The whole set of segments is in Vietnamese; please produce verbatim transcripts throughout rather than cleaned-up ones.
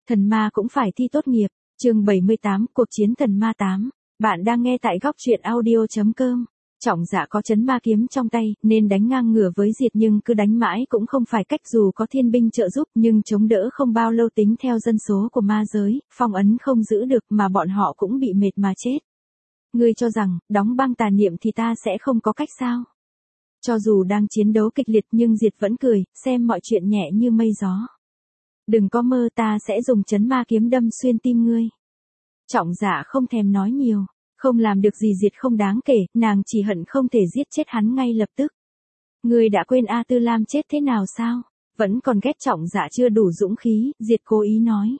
Thần ma cũng phải thi tốt nghiệp. Chương bảy mươi tám, cuộc chiến thần ma tám. Bạn đang nghe tại góc truyện audio chấm com. Trọng Dạ có chấn ma kiếm trong tay, nên đánh ngang ngửa với Diệt, nhưng cứ đánh mãi cũng không phải cách, dù có thiên binh trợ giúp, nhưng chống đỡ không bao lâu. Tính theo dân số của ma giới, phong ấn không giữ được, mà bọn họ cũng bị mệt mà chết. Ngươi cho rằng, đóng băng tà niệm thì ta sẽ không có cách sao? Cho dù đang chiến đấu kịch liệt nhưng Diệt vẫn cười, xem mọi chuyện nhẹ như mây gió. Đừng có mơ, ta sẽ dùng chấn ma kiếm đâm xuyên tim ngươi. Trọng Dạ không thèm nói nhiều, không làm được gì Diệt không đáng kể, nàng chỉ hận không thể giết chết hắn ngay lập tức. Ngươi đã quên A Tư Lam chết thế nào sao? Vẫn còn ghét Trọng Dạ chưa đủ dũng khí, Diệt cố ý nói.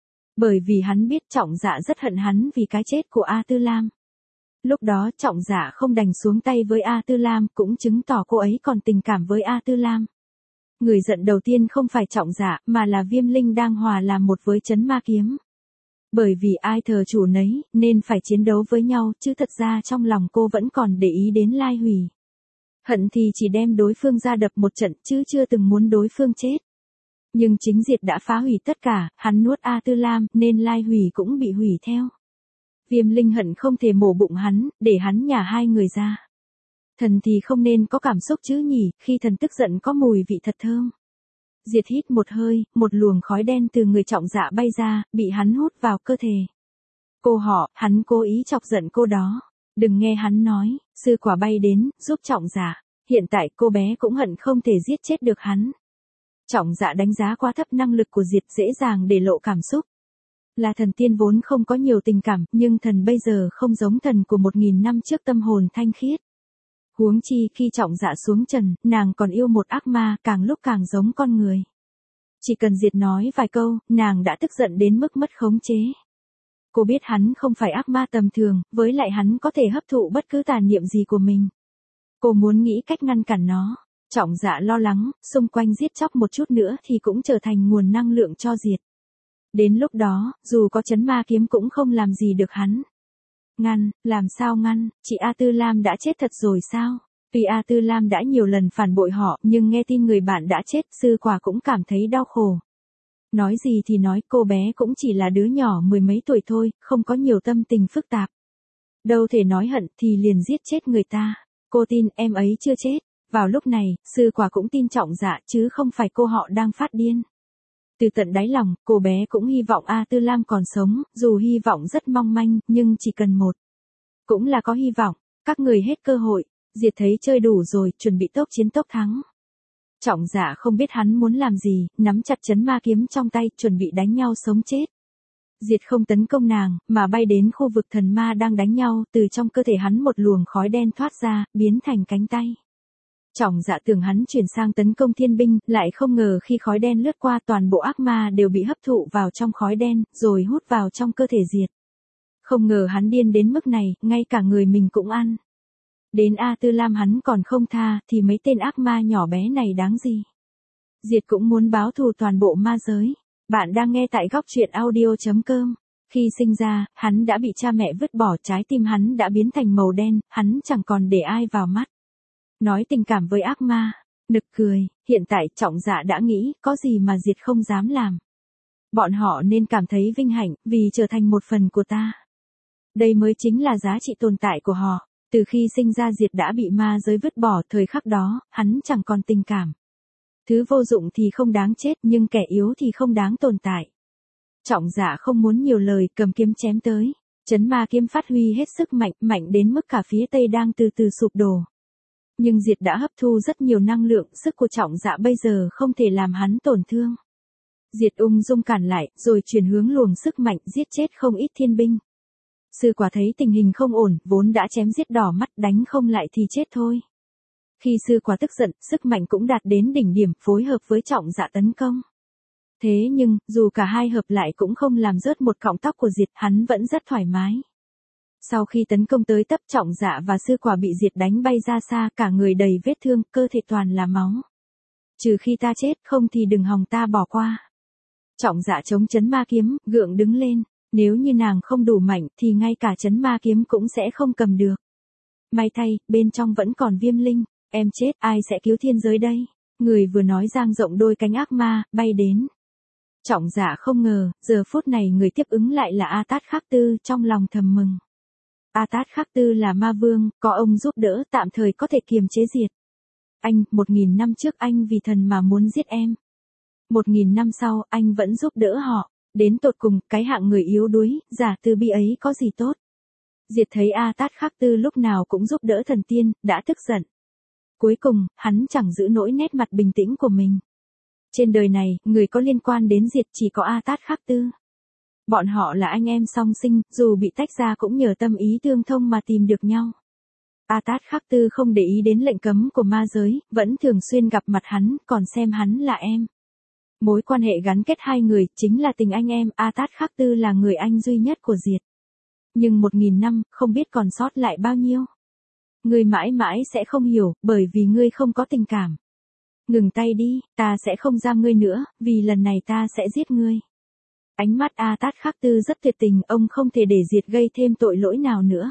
Bởi vì hắn biết Trọng Dạ rất hận hắn vì cái chết của A Tư Lam. Lúc đó Trọng Dạ không đành xuống tay với A Tư Lam, cũng chứng tỏ cô ấy còn tình cảm với A Tư Lam. Người giận đầu tiên không phải Trọng Dạ, mà là Viêm Linh đang hòa làm một với chấn ma kiếm. Bởi vì ai thờ chủ nấy, nên phải chiến đấu với nhau, chứ thật ra trong lòng cô vẫn còn để ý đến Lai Hủy. Hận thì chỉ đem đối phương ra đập một trận, chứ chưa từng muốn đối phương chết. Nhưng chính Diệt đã phá hủy tất cả, hắn nuốt A Tư Lam, nên Lai Hủy cũng bị hủy theo. Viêm Linh hận không thể mổ bụng hắn, để hắn nhả hai người ra. Thần thì không nên có cảm xúc chứ nhỉ, khi thần tức giận có mùi vị thật thơm. Diệt hít một hơi, một luồng khói đen từ người Trọng Dạ bay ra, bị hắn hút vào cơ thể. Cô họ, hắn cố ý chọc giận cô đó. Đừng nghe hắn nói, sư quả bay đến, giúp Trọng Dạ. Hiện tại cô bé cũng hận không thể giết chết được hắn. Trọng Dạ đánh giá quá thấp năng lực của Diệt, dễ dàng để lộ cảm xúc. Là thần tiên vốn không có nhiều tình cảm, nhưng thần bây giờ không giống thần của một nghìn năm trước, tâm hồn thanh khiết. Huống chi khi Trọng Dạ xuống trần, nàng còn yêu một ác ma, càng lúc càng giống con người. Chỉ cần Diệt nói vài câu, nàng đã tức giận đến mức mất khống chế. Cô biết hắn không phải ác ma tầm thường, với lại hắn có thể hấp thụ bất cứ tà niệm gì của mình. Cô muốn nghĩ cách ngăn cản nó. Trọng Dạ lo lắng, xung quanh giết chóc một chút nữa thì cũng trở thành nguồn năng lượng cho Diệt. Đến lúc đó, dù có chấn ma kiếm cũng không làm gì được hắn. Ngăn, làm sao ngăn, chị A Tư Lam đã chết thật rồi sao? Tuy A Tư Lam đã nhiều lần phản bội họ, nhưng nghe tin người bạn đã chết, sư quả cũng cảm thấy đau khổ. Nói gì thì nói, cô bé cũng chỉ là đứa nhỏ mười mấy tuổi thôi, không có nhiều tâm tình phức tạp. Đâu thể nói hận thì liền giết chết người ta. Cô tin em ấy chưa chết. Vào lúc này, sư quả cũng tin Trọng Dạ, chứ không phải cô họ đang phát điên. Từ tận đáy lòng, cô bé cũng hy vọng A Tư Lam còn sống, dù hy vọng rất mong manh, nhưng chỉ cần một. Cũng là có hy vọng, các người hết cơ hội. Diệt thấy chơi đủ rồi, chuẩn bị tốc chiến tốc thắng. Trọng Dạ không biết hắn muốn làm gì, nắm chặt chấn ma kiếm trong tay, chuẩn bị đánh nhau sống chết. Diệt không tấn công nàng, mà bay đến khu vực thần ma đang đánh nhau, từ trong cơ thể hắn một luồng khói đen thoát ra, biến thành cánh tay. Trọng Dạ tưởng hắn chuyển sang tấn công thiên binh, lại không ngờ khi khói đen lướt qua, toàn bộ ác ma đều bị hấp thụ vào trong khói đen, rồi hút vào trong cơ thể Diệt. Không ngờ hắn điên đến mức này, ngay cả người mình cũng ăn. Đến A Tư Lam hắn còn không tha, thì mấy tên ác ma nhỏ bé này đáng gì. Diệt cũng muốn báo thù toàn bộ ma giới. Bạn đang nghe tại góc truyện audio chấm com. Khi sinh ra, hắn đã bị cha mẹ vứt bỏ, trái tim hắn đã biến thành màu đen, hắn chẳng còn để ai vào mắt. Nói tình cảm với ác ma, nực cười, hiện tại Trọng Dạ đã nghĩ, có gì mà Diệt không dám làm. Bọn họ nên cảm thấy vinh hạnh, vì trở thành một phần của ta. Đây mới chính là giá trị tồn tại của họ. Từ khi sinh ra Diệt đã bị ma giới vứt bỏ, thời khắc đó, hắn chẳng còn tình cảm. Thứ vô dụng thì không đáng chết, nhưng kẻ yếu thì không đáng tồn tại. Trọng Dạ không muốn nhiều lời, cầm kiếm chém tới. Chấn ma kiếm phát huy hết sức mạnh, mạnh đến mức cả phía tây đang từ từ sụp đổ. Nhưng Diệt đã hấp thu rất nhiều năng lượng, sức của Trọng Dạ bây giờ không thể làm hắn tổn thương. Diệt ung dung cản lại, rồi chuyển hướng luồng sức mạnh, giết chết không ít thiên binh. Sư quả thấy tình hình không ổn, vốn đã chém giết đỏ mắt, đánh không lại thì chết thôi. Khi sư quả tức giận, sức mạnh cũng đạt đến đỉnh điểm, phối hợp với Trọng Dạ tấn công. Thế nhưng, dù cả hai hợp lại cũng không làm rớt một cọng tóc của Diệt, hắn vẫn rất thoải mái. Sau khi tấn công tới tấp, Trọng Dạ và sư quả bị Diệt đánh bay ra xa, cả người đầy vết thương, cơ thể toàn là máu. Trừ khi ta chết, không thì đừng hòng ta bỏ qua. Trọng Dạ chống chấn ma kiếm, gượng đứng lên. Nếu như nàng không đủ mạnh, thì ngay cả chấn ma kiếm cũng sẽ không cầm được. May thay, bên trong vẫn còn Viêm Linh. Em chết, ai sẽ cứu thiên giới đây? Người vừa nói dang rộng đôi cánh ác ma, bay đến. Trọng Dạ không ngờ, giờ phút này người tiếp ứng lại là A Tát Khắc Tư, trong lòng thầm mừng. A Tát Khắc Tư là ma vương, có ông giúp đỡ tạm thời có thể kiềm chế Diệt. Anh, một nghìn năm trước anh vì thần mà muốn giết em. Một nghìn năm sau, anh vẫn giúp đỡ họ. Đến tột cùng, cái hạng người yếu đuối, giả từ bi ấy có gì tốt. Diệt thấy A Tát Khắc Tư lúc nào cũng giúp đỡ thần tiên, đã tức giận. Cuối cùng, hắn chẳng giữ nổi nét mặt bình tĩnh của mình. Trên đời này, người có liên quan đến Diệt chỉ có A Tát Khắc Tư. Bọn họ là anh em song sinh, dù bị tách ra cũng nhờ tâm ý tương thông mà tìm được nhau. A Tát Khắc Tư không để ý đến lệnh cấm của ma giới, vẫn thường xuyên gặp mặt hắn, còn xem hắn là em. Mối quan hệ gắn kết hai người, chính là tình anh em, A Tát Khắc Tư là người anh duy nhất của Diệt. Nhưng một nghìn năm, không biết còn sót lại bao nhiêu. Ngươi mãi mãi sẽ không hiểu, bởi vì ngươi không có tình cảm. Ngừng tay đi, ta sẽ không giam ngươi nữa, vì lần này ta sẽ giết ngươi. Ánh mắt A Tát Khắc Tư rất tuyệt tình, ông không thể để Diệt gây thêm tội lỗi nào nữa.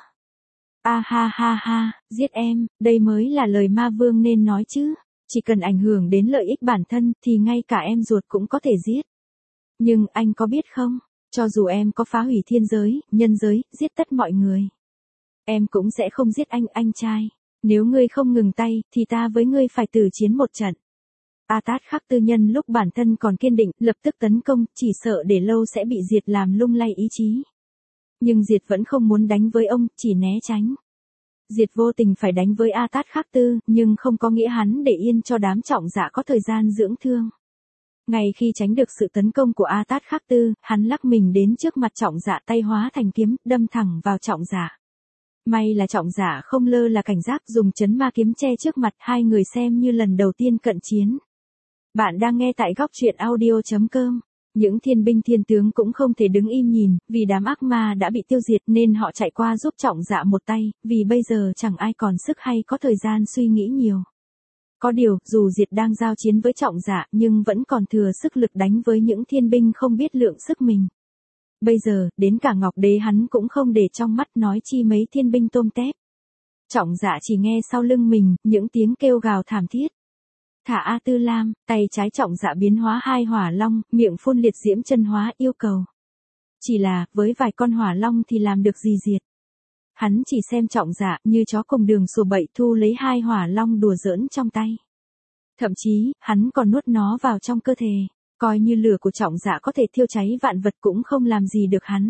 A ha ha ha, giết em, đây mới là lời ma vương nên nói chứ. Chỉ cần ảnh hưởng đến lợi ích bản thân thì ngay cả em ruột cũng có thể giết. Nhưng anh có biết không, cho dù em có phá hủy thiên giới, nhân giới, giết tất mọi người. Em cũng sẽ không giết anh, anh trai. Nếu ngươi không ngừng tay, thì ta với ngươi phải tử chiến một trận. A Tát Khắc Tư nhân lúc bản thân còn kiên định, lập tức tấn công, chỉ sợ để lâu sẽ bị Diệt làm lung lay ý chí. Nhưng Diệt vẫn không muốn đánh với ông, chỉ né tránh. Diệt vô tình phải đánh với A Tát Khắc Tư, nhưng không có nghĩa hắn để yên cho đám Trọng Dạ có thời gian dưỡng thương. Ngay khi tránh được sự tấn công của A Tát Khắc Tư, hắn lắc mình đến trước mặt Trọng Dạ, tay hóa thành kiếm, đâm thẳng vào Trọng Dạ. May là Trọng Dạ không lơ là cảnh giác, dùng chấn ma kiếm che trước mặt, hai người xem như lần đầu tiên cận chiến. Bạn đang nghe tại góc truyện audio chấm com. Những thiên binh thiên tướng cũng không thể đứng im nhìn, vì đám ác ma đã bị tiêu diệt nên họ chạy qua giúp Trọng Dạ một tay, vì bây giờ chẳng ai còn sức hay có thời gian suy nghĩ nhiều. Có điều, dù Diệt đang giao chiến với Trọng Dạ nhưng vẫn còn thừa sức lực đánh với những thiên binh không biết lượng sức mình. Bây giờ, đến cả Ngọc Đế hắn cũng không để trong mắt, nói chi mấy thiên binh tôm tép. Trọng Dạ chỉ nghe sau lưng mình, những tiếng kêu gào thảm thiết. Thả A Tư Lam, tay trái Trọng Dạ biến hóa hai hỏa long, miệng phun liệt diễm chân hóa, yêu cầu. Chỉ là, với vài con hỏa long thì làm được gì Diệt. Hắn chỉ xem Trọng Dạ như chó cùng đường sủa bậy, thu lấy hai hỏa long đùa giỡn trong tay. Thậm chí, hắn còn nuốt nó vào trong cơ thể, coi như lửa của Trọng Dạ có thể thiêu cháy vạn vật cũng không làm gì được hắn.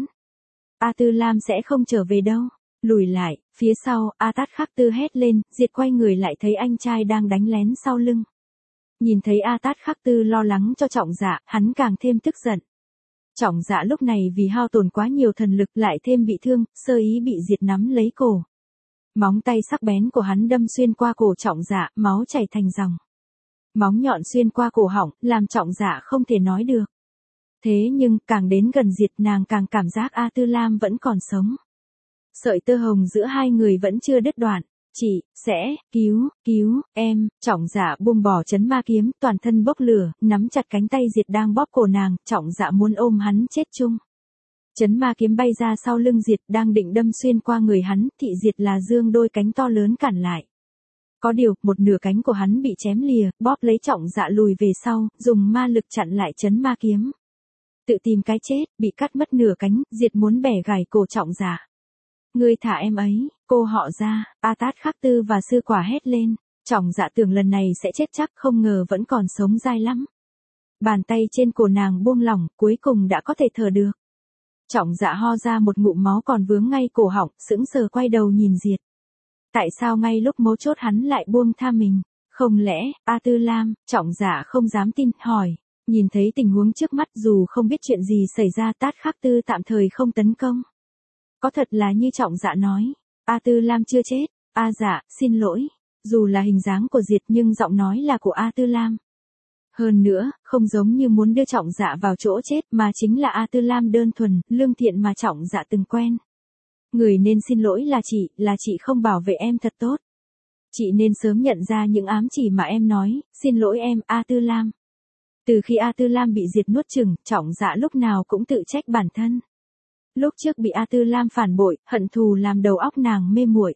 A Tư Lam sẽ không trở về đâu. Lùi lại, phía sau, A Tát Khắc Tư hét lên, Diệt quay người lại thấy anh trai đang đánh lén sau lưng. Nhìn thấy A Tát Khắc Tư lo lắng cho Trọng Dạ, hắn càng thêm tức giận. Trọng Dạ lúc này vì hao tổn quá nhiều thần lực lại thêm bị thương, sơ ý bị Diệt nắm lấy cổ. Móng tay sắc bén của hắn đâm xuyên qua cổ Trọng Dạ, máu chảy thành dòng. Móng nhọn xuyên qua cổ họng, làm Trọng Dạ không thể nói được. Thế nhưng, càng đến gần Diệt nàng càng cảm giác A Tư Lam vẫn còn sống. Sợi tơ hồng giữa hai người vẫn chưa đứt đoạn. Chị, sẽ, cứu, cứu, em, Trọng Dạ buông bỏ chấn ma kiếm, toàn thân bốc lửa, nắm chặt cánh tay Diệt đang bóp cổ nàng, Trọng Dạ muốn ôm hắn chết chung. Chấn ma kiếm bay ra sau lưng Diệt, đang định đâm xuyên qua người hắn, thị Diệt là dương đôi cánh to lớn cản lại. Có điều, một nửa cánh của hắn bị chém lìa, bóp lấy Trọng Dạ lùi về sau, dùng ma lực chặn lại chấn ma kiếm. Tự tìm cái chết, bị cắt mất nửa cánh, Diệt muốn bẻ gãy cổ Trọng Dạ. Ngươi thả em ấy, cô họ ra, A Tát Khắc Tư và sư quả hét lên. Trọng Dạ tưởng lần này sẽ chết chắc, không ngờ vẫn còn sống dai lắm. Bàn tay trên cổ nàng buông lỏng, cuối cùng đã có thể thở được. Trọng Dạ ho ra một ngụm máu còn vướng ngay cổ họng, sững sờ quay đầu nhìn Diệt. Tại sao ngay lúc mấu chốt hắn lại buông tha mình? Không lẽ, A Tư Lam? Trọng Dạ không dám tin, hỏi. Nhìn thấy tình huống trước mắt, dù không biết chuyện gì xảy ra, Tát Khắc Tư tạm thời không tấn công. Có thật là như Trọng Dạ nói, A Tư Lam chưa chết. A dạ, xin lỗi. Dù là hình dáng của Diệt nhưng giọng nói là của A Tư Lam. Hơn nữa, không giống như muốn đưa Trọng Dạ vào chỗ chết mà chính là A Tư Lam đơn thuần, lương thiện mà Trọng Dạ từng quen. Người nên xin lỗi là chị, là chị không bảo vệ em thật tốt. Chị nên sớm nhận ra những ám chỉ mà em nói, xin lỗi em, A Tư Lam. Từ khi A Tư Lam bị Diệt nuốt chửng, Trọng Dạ lúc nào cũng tự trách bản thân. Lúc trước bị A Tư Lam phản bội, hận thù làm đầu óc nàng mê muội.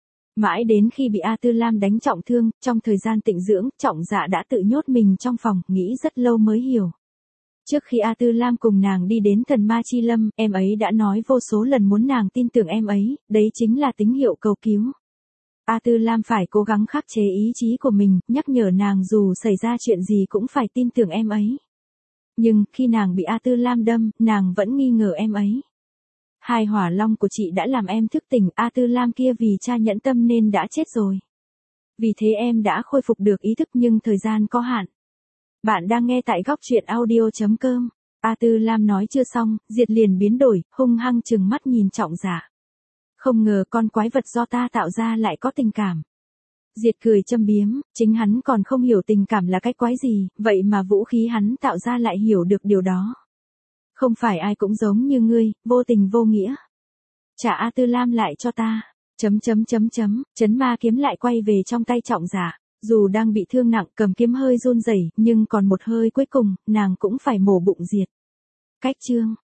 Mãi đến khi bị A Tư Lam đánh trọng thương, trong thời gian tịnh dưỡng, Trọng Dạ đã tự nhốt mình trong phòng, nghĩ rất lâu mới hiểu. Trước khi A Tư Lam cùng nàng đi đến thần ma chi lâm, em ấy đã nói vô số lần muốn nàng tin tưởng em ấy, đấy chính là tín hiệu cầu cứu. A Tư Lam phải cố gắng khắc chế ý chí của mình, nhắc nhở nàng dù xảy ra chuyện gì cũng phải tin tưởng em ấy. Nhưng, khi nàng bị A Tư Lam đâm, nàng vẫn nghi ngờ em ấy. Hai hỏa long của chị đã làm em thức tỉnh, A Tư Lam kia vì cha nhẫn tâm nên đã chết rồi. Vì thế em đã khôi phục được ý thức nhưng thời gian có hạn. Bạn đang nghe tại góc truyện audio chấm com. A Tư Lam nói chưa xong, Diệt liền biến đổi, hung hăng trừng mắt nhìn Trọng Dạ. Không ngờ con quái vật do ta tạo ra lại có tình cảm. Diệt cười châm biếm, chính hắn còn không hiểu tình cảm là cái quái gì, vậy mà vũ khí hắn tạo ra lại hiểu được điều đó. Không phải ai cũng giống như ngươi, vô tình vô nghĩa. Trả A Tư Lam lại cho ta. Chấm chấm chấm chấm, chấn ma kiếm lại quay về trong tay Trọng Dạ. Dù đang bị thương nặng, cầm kiếm hơi run rẩy, nhưng còn một hơi cuối cùng, nàng cũng phải mổ bụng Diệt. Cách chương